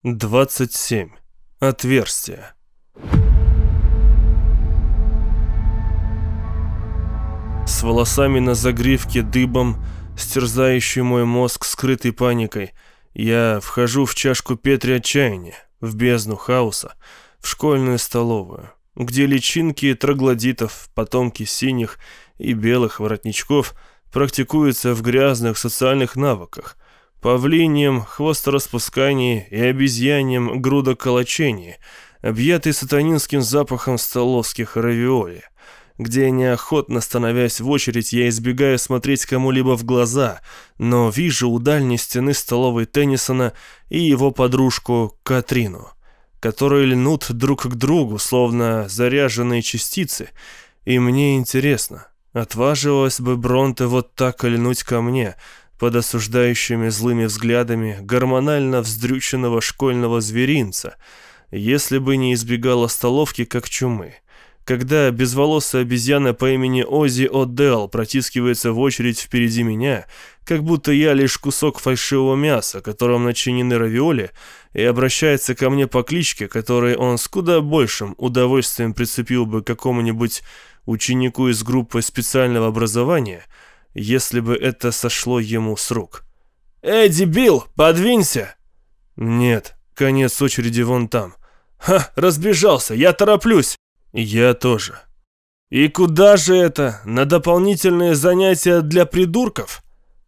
27. Отверстие. С волосами на загривке дыбом, стерзающий мой мозг скрытой паникой, я вхожу в чашку Петри отчаяния, в бездну хаоса, в школьную столовую, где личинки троглодитов, потомки синих и белых воротничков, практикуются в грязных социальных навыках, павлиньем хвостораспускании и обезьяньем грудоколочении, объятый сатанинским запахом столовских равиоли, где, неохотно становясь в очередь, я избегаю смотреть кому-либо в глаза, но вижу у дальней стены столовой Теннисона и его подружку Катрину, которые льнут друг к другу, словно заряженные частицы, и мне интересно, отважилась бы Бронте вот так льнуть ко мне, под осуждающими злыми взглядами гормонально вздрюченного школьного зверинца, если бы не избегала столовки как чумы. Когда безволосая обезьяна по имени Оззи О'Делл протискивается в очередь впереди меня, как будто я лишь кусок фальшивого мяса, которым начинены равиоли, и обращается ко мне по кличке, которой он с куда большим удовольствием прицепил бы к какому-нибудь ученику из группы специального образования, если бы это сошло ему с рук. «Эй, дебил, подвинься!» «Нет, конец очереди вон там». «Ха, разбежался, я тороплюсь!» «Я тоже». «И куда же это? На дополнительные занятия для придурков?»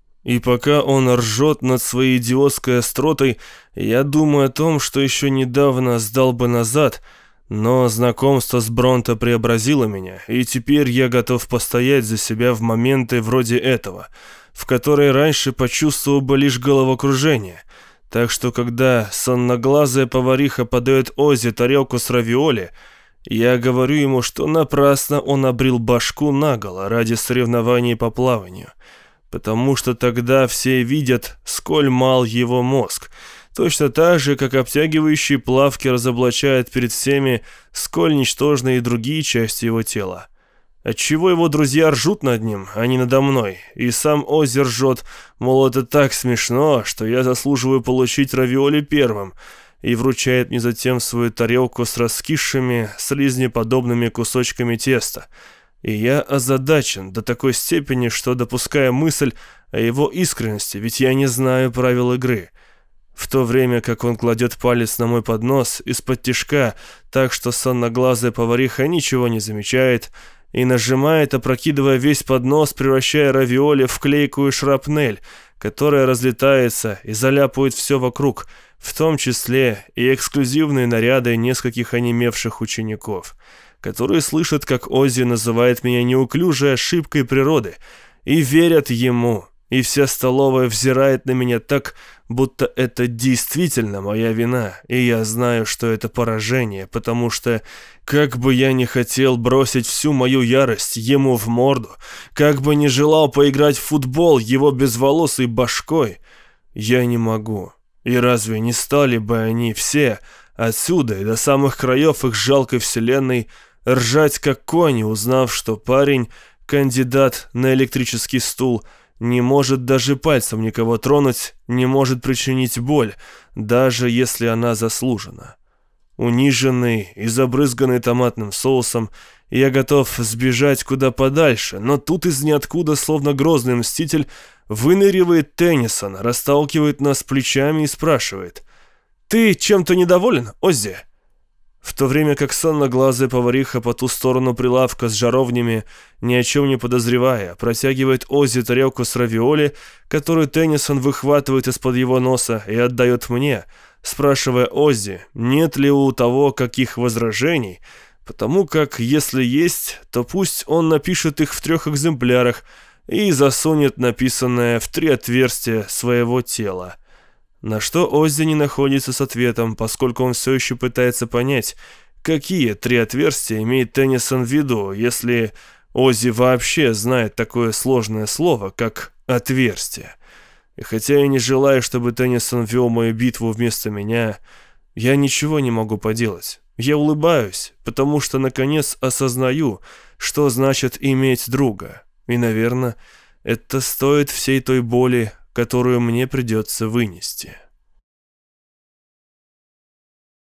И пока он ржет над своей идиотской остротой, я думаю о том, что еще недавно сдал бы назад, но знакомство с Бронте преобразило меня, и теперь я готов постоять за себя в моменты вроде этого, в которые раньше почувствовал бы лишь головокружение. Так что когда сонноглазая повариха подает Оззи тарелку с равиоли, я говорю ему, что напрасно он обрил башку наголо ради соревнований по плаванию, потому что тогда все видят, сколь мал его мозг, точно так же, как обтягивающие плавки разоблачают перед всеми, сколь ничтожны и другие части его тела. Отчего его друзья ржут над ним, а не надо мной, и сам Оззи ржет, мол, это так смешно, что я заслуживаю получить равиоли первым, и вручает мне затем свою тарелку с раскисшими, слизнеподобными кусочками теста. И я озадачен до такой степени, что допускаю мысль о его искренности, ведь я не знаю правил игры. В то время как он кладет палец на мой поднос из-под тишка, так что сонноглазая повариха ничего не замечает, и нажимает, опрокидывая весь поднос, превращая равиоли в клейкую шрапнель, которая разлетается и заляпывает все вокруг, в том числе и эксклюзивные наряды нескольких онемевших учеников, которые слышат, как Оззи называет меня неуклюжей ошибкой природы, и верят ему, и вся столовая взирает на меня так, будто это действительно моя вина, и я знаю, что это поражение, потому что, как бы я ни хотел бросить всю мою ярость ему в морду, как бы ни желал поиграть в футбол его безволосой башкой, я не могу. И разве не стали бы они все, отсюда и до самых краев их жалкой вселенной, ржать как кони, узнав, что парень, кандидат на электрический стул, не может даже пальцем никого тронуть, не может причинить боль, даже если она заслужена. Униженный и забрызганный томатным соусом, я готов сбежать куда подальше, но тут из ниоткуда, словно грозный мститель, выныривает Теннисон, расталкивает нас плечами и спрашивает: «Ты чем-то недоволен, Оззи?» В то время как сонноглазая повариха по ту сторону прилавка с жаровнями, ни о чем не подозревая, протягивает Оззи тарелку с равиоли, которую Теннисон выхватывает из-под его носа и отдает мне, спрашивая Оззи, нет ли у того каких возражений, потому как, если есть, то пусть он напишет их в 3 экземплярах и засунет написанное в 3 отверстия своего тела. На что Оззи не находится с ответом, поскольку он все еще пытается понять, какие 3 отверстия имеет Теннисон в виду, если Оззи вообще знает такое сложное слово, как «отверстие». И хотя я не желаю, чтобы Теннисон вел мою битву вместо меня, я ничего не могу поделать. Я улыбаюсь, потому что наконец осознаю, что значит иметь друга. И, наверное, это стоит всей той боли, которую мне придется вынести.